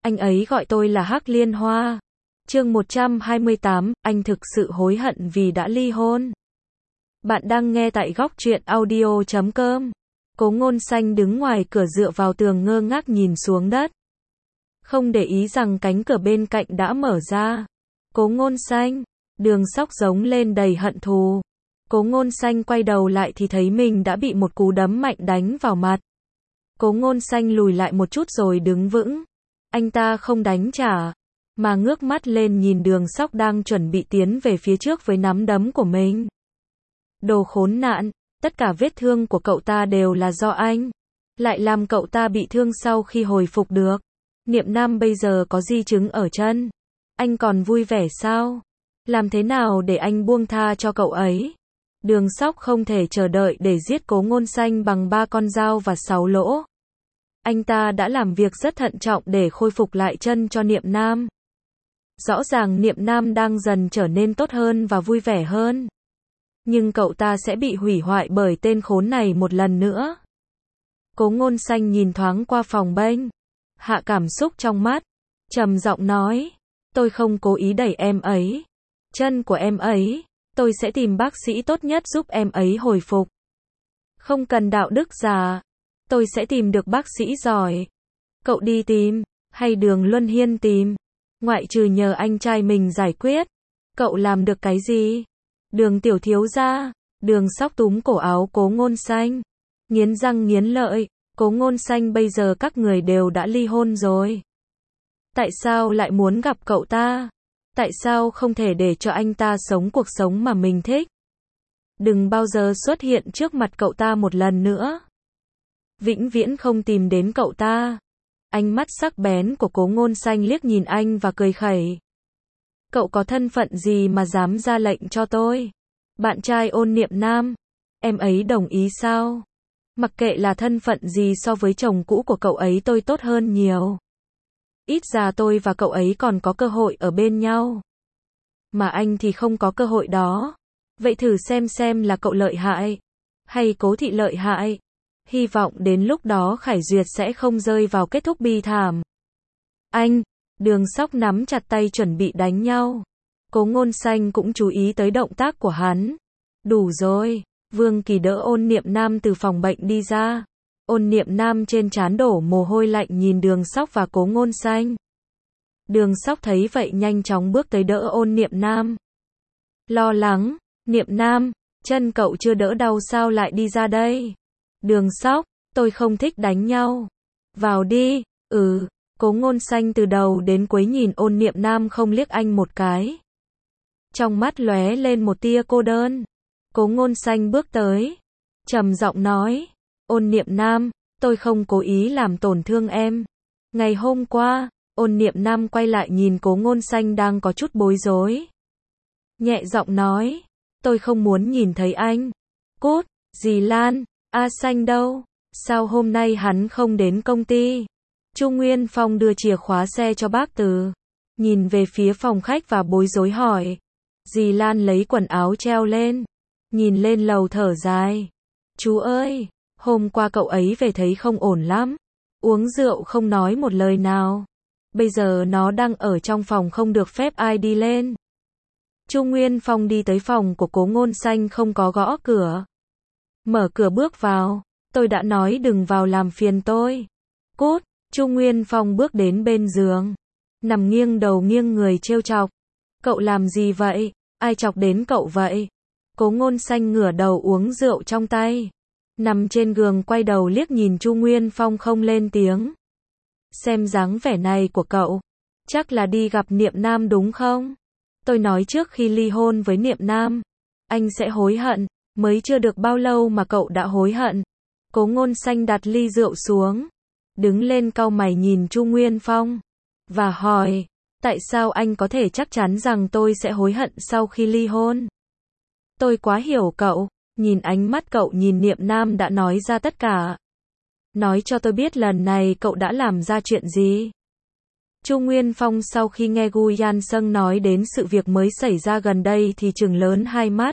Anh ấy gọi tôi là Hắc Liên Hoa. Chương 128, anh thực sự hối hận vì đã ly hôn. Bạn đang nghe tại góc truyện audio.com. Cố Ngôn Xanh đứng ngoài cửa dựa vào tường ngơ ngác nhìn xuống đất. Không để ý rằng cánh cửa bên cạnh đã mở ra. Cố Ngôn Xanh, Đường Sóc giống lên đầy hận thù. Cố Ngôn Xanh quay đầu lại thì thấy mình đã bị một cú đấm mạnh đánh vào mặt. Cố Ngôn Xanh lùi lại một chút rồi đứng vững. Anh ta không đánh trả, mà ngước mắt lên nhìn Đường Sóc đang chuẩn bị tiến về phía trước với nắm đấm của mình. Đồ khốn nạn, tất cả vết thương của cậu ta đều là do anh. Lại làm cậu ta bị thương sau khi hồi phục được. Niệm Nam bây giờ có di chứng ở chân. Anh còn vui vẻ sao? Làm thế nào để anh buông tha cho cậu ấy? Đường Sóc không thể chờ đợi để giết Cố Ngôn Xanh bằng 3 con dao và 6 lỗ. Anh ta đã làm việc rất thận trọng để khôi phục lại chân cho Niệm Nam. Rõ ràng Niệm Nam đang dần trở nên tốt hơn và vui vẻ hơn. Nhưng cậu ta sẽ bị hủy hoại bởi tên khốn này một lần nữa. Cố Ngôn Xanh nhìn thoáng qua phòng bênh, hạ cảm xúc trong mắt, trầm giọng nói, tôi không cố ý đẩy em ấy. Chân của em ấy, tôi sẽ tìm bác sĩ tốt nhất giúp em ấy hồi phục. Không cần đạo đức giả, tôi sẽ tìm được bác sĩ giỏi. Cậu đi tìm, hay Đường Luân Hiên tìm? Ngoại trừ nhờ anh trai mình giải quyết, cậu làm được cái gì? Đường tiểu thiếu gia, Đường Sóc túm cổ áo Cố Ngôn Xanh, nghiến răng nghiến lợi, Cố Ngôn Xanh bây giờ các người đều đã ly hôn rồi. Tại sao lại muốn gặp cậu ta? Tại sao không thể để cho anh ta sống cuộc sống mà mình thích? Đừng bao giờ xuất hiện trước mặt cậu ta một lần nữa. Vĩnh viễn không tìm đến cậu ta. Ánh mắt sắc bén của Cố Ngôn Xanh liếc nhìn anh và cười khẩy. Cậu có thân phận gì mà dám ra lệnh cho tôi? Bạn trai Ôn Niệm Nam, em ấy đồng ý sao? Mặc kệ là thân phận gì so với chồng cũ của cậu ấy tôi tốt hơn nhiều. Ít ra tôi và cậu ấy còn có cơ hội ở bên nhau. Mà anh thì không có cơ hội đó. Vậy thử xem là cậu lợi hại, hay Cố thị lợi hại. Hy vọng đến lúc đó Khải Duyệt sẽ không rơi vào kết thúc bi thảm. Anh, Đường Sóc nắm chặt tay chuẩn bị đánh nhau. Cố Ngôn Xanh cũng chú ý tới động tác của hắn. Đủ rồi, Vương Kỳ đỡ Ôn Niệm Nam từ phòng bệnh đi ra. Ôn Niệm Nam trên trán đổ mồ hôi lạnh nhìn Đường Sóc và Cố Ngôn Xanh. Đường Sóc thấy vậy nhanh chóng bước tới đỡ Ôn Niệm Nam. Lo lắng, Niệm Nam, chân cậu chưa đỡ đau sao lại đi ra đây? Đường Sóc, tôi không thích đánh nhau. Vào đi, Cố Ngôn Xanh từ đầu đến cuối nhìn Ôn Niệm Nam không liếc anh một cái. Trong mắt lóe lên một tia cô đơn. Cố Ngôn Xanh bước tới, trầm giọng nói, Ôn Niệm Nam, tôi không cố ý làm tổn thương em. Ngày hôm qua, Ôn Niệm Nam quay lại nhìn Cố Ngôn Xanh đang có chút bối rối. Nhẹ giọng nói, tôi không muốn nhìn thấy anh. Cút, dì Lan, A Xanh đâu? Sao hôm nay hắn không đến công ty? Chu Nguyên Phong đưa chìa khóa xe cho bác Từ. Nhìn về phía phòng khách và bối rối hỏi. Dì Lan lấy quần áo treo lên. Nhìn lên lầu thở dài. Chú ơi, hôm qua cậu ấy về thấy không ổn lắm. Uống rượu không nói một lời nào. Bây giờ nó đang ở trong phòng không được phép ai đi lên. Chu Nguyên Phong đi tới phòng của Cố Ngôn Xanh không có gõ cửa. Mở cửa bước vào. Tôi đã nói đừng vào làm phiền tôi. Cút, Chu Nguyên Phong bước đến bên giường. Nằm nghiêng đầu nghiêng người trêu chọc. Cậu làm gì vậy? Ai chọc đến cậu vậy? Cố Ngôn Xanh ngửa đầu uống rượu trong tay. Nằm trên giường quay đầu liếc nhìn Chu Nguyên Phong không lên tiếng. Xem dáng vẻ này của cậu, chắc là đi gặp Niệm Nam đúng không? Tôi nói trước khi ly hôn với Niệm Nam, anh sẽ hối hận, mới chưa được bao lâu mà cậu đã hối hận. Cố Ngôn Xanh đặt ly rượu xuống, đứng lên cau mày nhìn Chu Nguyên Phong, và hỏi, tại sao anh có thể chắc chắn rằng tôi sẽ hối hận sau khi ly hôn? Tôi quá hiểu cậu, nhìn ánh mắt cậu nhìn Niệm Nam đã nói ra tất cả. Nói cho tôi biết lần này cậu đã làm ra chuyện gì? Chu Nguyên Phong sau khi nghe Gu Yan Sâng nói đến sự việc mới xảy ra gần đây thì trừng lớn hai mắt.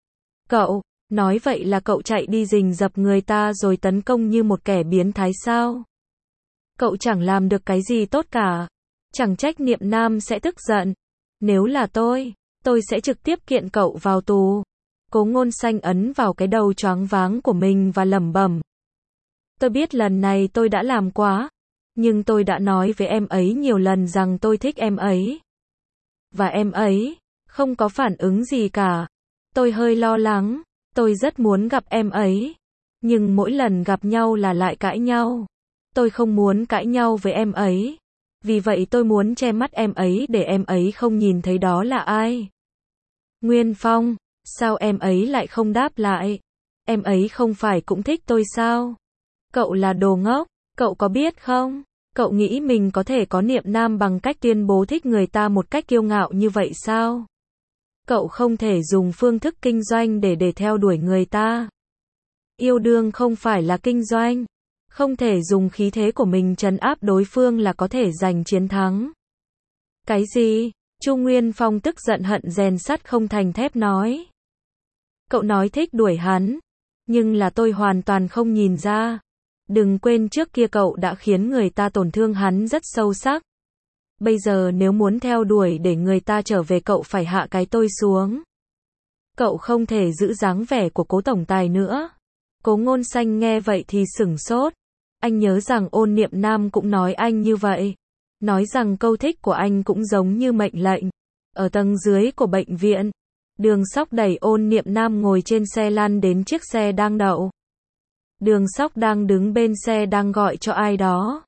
Cậu, nói vậy là cậu chạy đi rình rập người ta rồi tấn công như một kẻ biến thái sao? Cậu chẳng làm được cái gì tốt cả. Chẳng trách Niệm Nam sẽ tức giận. Nếu là tôi sẽ trực tiếp kiện cậu vào tù. Cố Ngôn Xanh ấn vào cái đầu choáng váng của mình và lẩm bẩm. Tôi biết lần này tôi đã làm quá, nhưng tôi đã nói với em ấy nhiều lần rằng tôi thích em ấy. Và em ấy không có phản ứng gì cả. Tôi hơi lo lắng, tôi rất muốn gặp em ấy. Nhưng mỗi lần gặp nhau là lại cãi nhau. Tôi không muốn cãi nhau với em ấy. Vì vậy tôi muốn che mắt em ấy để em ấy không nhìn thấy đó là ai. Nguyên Phong, sao em ấy lại không đáp lại? Em ấy không phải cũng thích tôi sao? Cậu là đồ ngốc, cậu có biết không? Cậu nghĩ mình có thể có Niệm Nam bằng cách tuyên bố thích người ta một cách kiêu ngạo như vậy sao? Cậu không thể dùng phương thức kinh doanh để theo đuổi người ta. Yêu đương không phải là kinh doanh. Không thể dùng khí thế của mình trấn áp đối phương là có thể giành chiến thắng. Cái gì? Chu Nguyên Phong tức giận hận rèn sắt không thành thép nói. Cậu nói thích đuổi hắn, nhưng là tôi hoàn toàn không nhìn ra. Đừng quên trước kia cậu đã khiến người ta tổn thương hắn rất sâu sắc. Bây giờ nếu muốn theo đuổi để người ta trở về cậu phải hạ cái tôi xuống. Cậu không thể giữ dáng vẻ của Cố tổng tài nữa. Cố Ngôn Xanh nghe vậy thì sửng sốt. Anh nhớ rằng Ôn Niệm Nam cũng nói anh như vậy. Nói rằng câu thích của anh cũng giống như mệnh lệnh. Ở tầng dưới của bệnh viện, Đường Sóc đẩy Ôn Niệm Nam ngồi trên xe lăn đến chiếc xe đang đậu. Đường Sóc đang đứng bên xe đang gọi cho ai đó.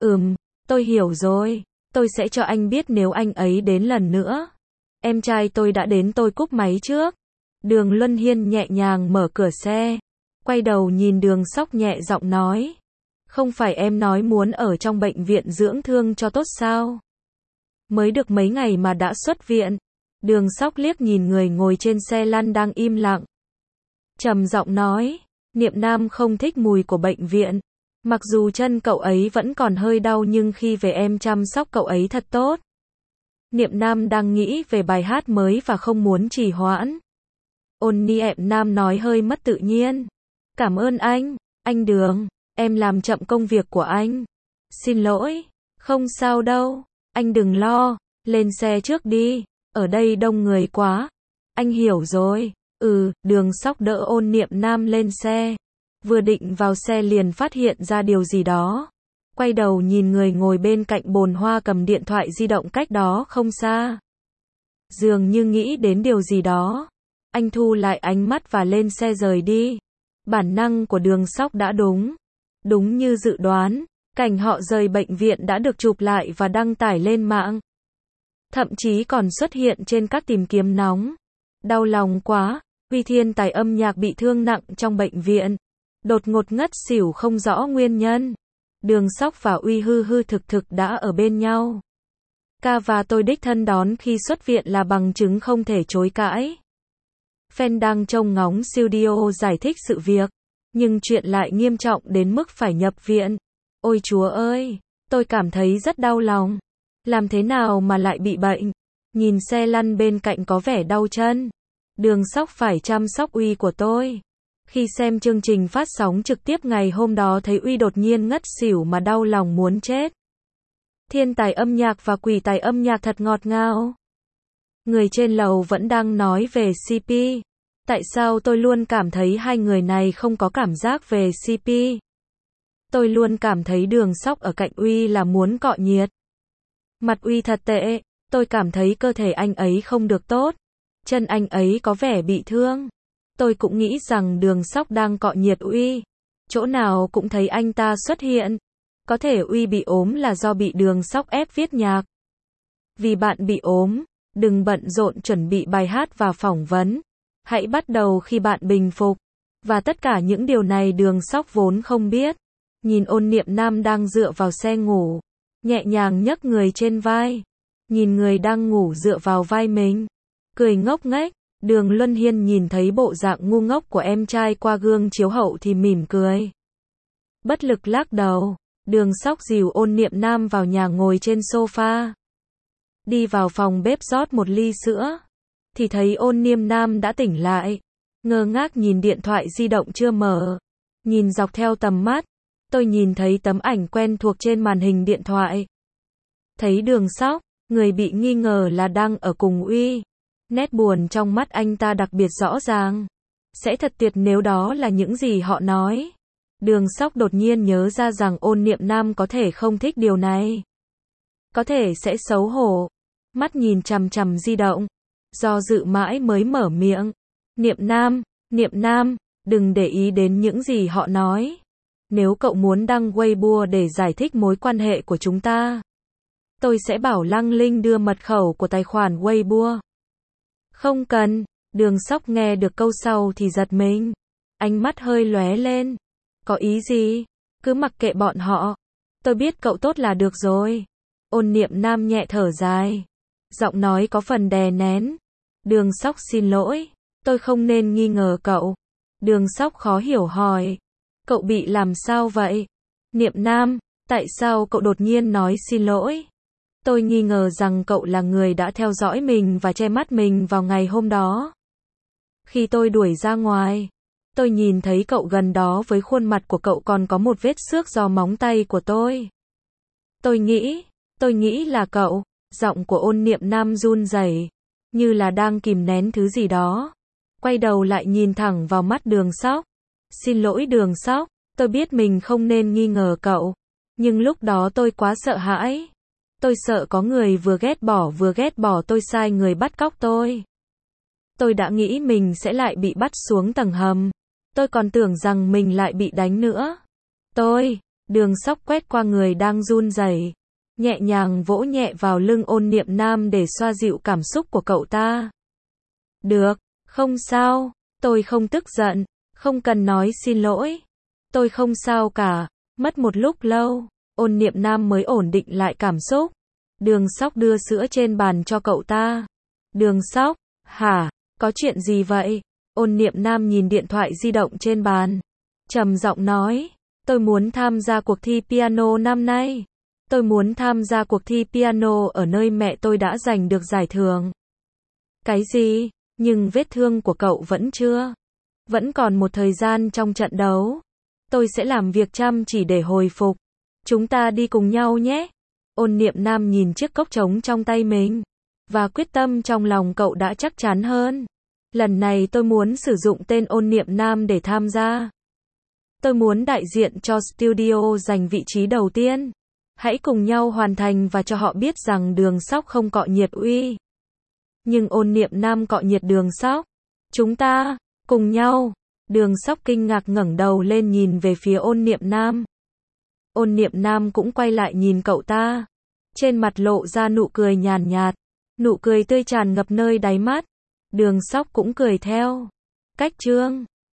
Tôi hiểu rồi. Tôi sẽ cho anh biết nếu anh ấy đến lần nữa. Em trai tôi đã đến, tôi cúp máy trước. Đường Luân Hiên nhẹ nhàng mở cửa xe. Quay đầu nhìn Đường Sóc nhẹ giọng nói. Không phải em nói muốn ở trong bệnh viện dưỡng thương cho tốt sao? Mới được mấy ngày mà đã xuất viện. Đường Sóc liếc nhìn người ngồi trên xe lăn đang im lặng. Trầm giọng nói. Niệm Nam không thích mùi của bệnh viện. Mặc dù chân cậu ấy vẫn còn hơi đau nhưng khi về em chăm sóc cậu ấy thật tốt. Niệm Nam đang nghĩ về bài hát mới và không muốn trì hoãn. Ôn Niệm Nam nói hơi mất tự nhiên. Cảm ơn anh Đường, em làm chậm công việc của anh. Xin lỗi, không sao đâu, anh đừng lo, lên xe trước đi, ở đây đông người quá. Anh hiểu rồi. Đường Sóc đỡ Ôn Niệm Nam lên xe. Vừa định vào xe liền phát hiện ra điều gì đó. Quay đầu nhìn người ngồi bên cạnh bồn hoa cầm điện thoại di động cách đó không xa. Dường như nghĩ đến điều gì đó. Anh thu lại ánh mắt và lên xe rời đi. Bản năng của Đường Sóc đã đúng. Đúng như dự đoán, cảnh họ rời bệnh viện đã được chụp lại và đăng tải lên mạng. Thậm chí còn xuất hiện trên các tìm kiếm nóng. Đau lòng quá, Uy thiên tài âm nhạc bị thương nặng trong bệnh viện. Đột ngột ngất xỉu không rõ nguyên nhân. Đường Sóc và Uy hư thực đã ở bên nhau. Ca và tôi đích thân đón khi xuất viện là bằng chứng không thể chối cãi. Fan đang trông ngóng studio giải thích sự việc. Nhưng chuyện lại nghiêm trọng đến mức phải nhập viện. Ôi Chúa ơi, tôi cảm thấy rất đau lòng. Làm thế nào mà lại bị bệnh? Nhìn xe lăn bên cạnh có vẻ đau chân. Đường Sóc phải chăm sóc Uy của tôi. Khi xem chương trình phát sóng trực tiếp ngày hôm đó thấy Uy đột nhiên ngất xỉu mà đau lòng muốn chết. Thiên tài âm nhạc và quỷ tài âm nhạc thật ngọt ngào. Người trên lầu vẫn đang nói về CP. Tại sao tôi luôn cảm thấy hai người này không có cảm giác về CP? Tôi luôn cảm thấy Đường Sóc ở cạnh Uy là muốn cọ nhiệt. Mặt Uy thật tệ, tôi cảm thấy cơ thể anh ấy không được tốt. Chân anh ấy có vẻ bị thương. Tôi cũng nghĩ rằng Đường Sóc đang cọ nhiệt Uy. Chỗ nào cũng thấy anh ta xuất hiện. Có thể Uy bị ốm là do bị Đường Sóc ép viết nhạc. Vì bạn bị ốm, đừng bận rộn chuẩn bị bài hát và phỏng vấn. Hãy bắt đầu khi bạn bình phục. Và tất cả những điều này Đường Sóc vốn không biết. Nhìn Ôn Niệm Nam đang dựa vào xe ngủ. Nhẹ nhàng nhấc người trên vai. Nhìn người đang ngủ dựa vào vai mình. Cười ngốc nghếch. Đường Luân Hiên nhìn thấy bộ dạng ngu ngốc của em trai qua gương chiếu hậu thì mỉm cười. Bất lực lắc đầu. Đường Sóc dìu Ôn Niệm Nam vào nhà ngồi trên sofa. Đi vào phòng bếp rót một ly sữa. Thì thấy Ôn Niệm Nam đã tỉnh lại. Ngơ ngác nhìn điện thoại di động chưa mở. Nhìn dọc theo tầm mắt. Tôi nhìn thấy tấm ảnh quen thuộc trên màn hình điện thoại. Thấy Đường Sóc, người bị nghi ngờ là đang ở cùng Uy. Nét buồn trong mắt anh ta đặc biệt rõ ràng. Sẽ thật tuyệt nếu đó là những gì họ nói. Đường Sóc đột nhiên nhớ ra rằng Ôn Niệm Nam có thể không thích điều này. Có thể sẽ xấu hổ. Mắt nhìn chằm chằm di động. Do dự mãi mới mở miệng. Niệm Nam, đừng để ý đến những gì họ nói. Nếu cậu muốn đăng Weibo để giải thích mối quan hệ của chúng ta, tôi sẽ bảo Lăng Linh đưa mật khẩu của tài khoản Weibo. Không cần. Đường Sóc nghe được câu sau thì giật mình. Ánh mắt hơi lóe lên. Có ý gì? Cứ mặc kệ bọn họ. Tôi biết cậu tốt là được rồi. Ôn Niệm Nam nhẹ thở dài. Giọng nói có phần đè nén. Đường Sóc xin lỗi. Tôi không nên nghi ngờ cậu. Đường Sóc khó hiểu hỏi. Cậu bị làm sao vậy? Niệm Nam, tại sao cậu đột nhiên nói xin lỗi? Tôi nghi ngờ rằng cậu là người đã theo dõi mình và che mắt mình vào ngày hôm đó. Khi tôi đuổi ra ngoài, tôi nhìn thấy cậu gần đó với khuôn mặt của cậu còn có một vết xước do móng tay của tôi. Tôi nghĩ là cậu. Giọng của Ôn Niệm Nam run rẩy, như là đang kìm nén thứ gì đó. Quay đầu lại nhìn thẳng vào mắt Đường Sóc. Xin lỗi Đường Sóc, tôi biết mình không nên nghi ngờ cậu. Nhưng lúc đó tôi quá sợ hãi. Tôi sợ có người vừa ghét bỏ tôi sai người bắt cóc tôi. Tôi đã nghĩ mình sẽ lại bị bắt xuống tầng hầm. Tôi còn tưởng rằng mình lại bị đánh nữa. Đường Sóc quét qua người đang run rẩy, nhẹ nhàng vỗ nhẹ vào lưng Ôn Niệm Nam để xoa dịu cảm xúc của cậu ta. Được, không sao, tôi không tức giận, không cần nói xin lỗi. Tôi không sao cả. Mất một lúc lâu, Ôn Niệm Nam mới ổn định lại cảm xúc. Đường Sóc đưa sữa trên bàn cho cậu ta. Đường Sóc, hả, có chuyện gì vậy? Ôn Niệm Nam nhìn điện thoại di động trên bàn, trầm giọng nói, tôi muốn tham gia cuộc thi piano năm nay. Tôi muốn tham gia cuộc thi piano ở nơi mẹ tôi đã giành được giải thưởng. Cái gì? Nhưng vết thương của cậu vẫn chưa. Vẫn còn một thời gian trong trận đấu. Tôi sẽ làm việc chăm chỉ để hồi phục. Chúng ta đi cùng nhau nhé. Ôn Niệm Nam nhìn chiếc cốc trống trong tay mình. Và quyết tâm trong lòng cậu đã chắc chắn hơn. Lần này tôi muốn sử dụng tên Ôn Niệm Nam để tham gia. Tôi muốn đại diện cho studio giành vị trí đầu tiên. Hãy cùng nhau hoàn thành và cho họ biết rằng Đường Sóc không cọ nhiệt Uy. Nhưng Ôn Niệm Nam cọ nhiệt Đường Sóc. Chúng ta, cùng nhau. Đường Sóc kinh ngạc ngẩng đầu lên nhìn về phía Ôn Niệm Nam. Ôn Niệm Nam cũng quay lại nhìn cậu ta. Trên mặt lộ ra nụ cười nhàn nhạt. Nụ cười tươi tràn ngập nơi đáy mắt. Đường Sóc cũng cười theo. Cách chương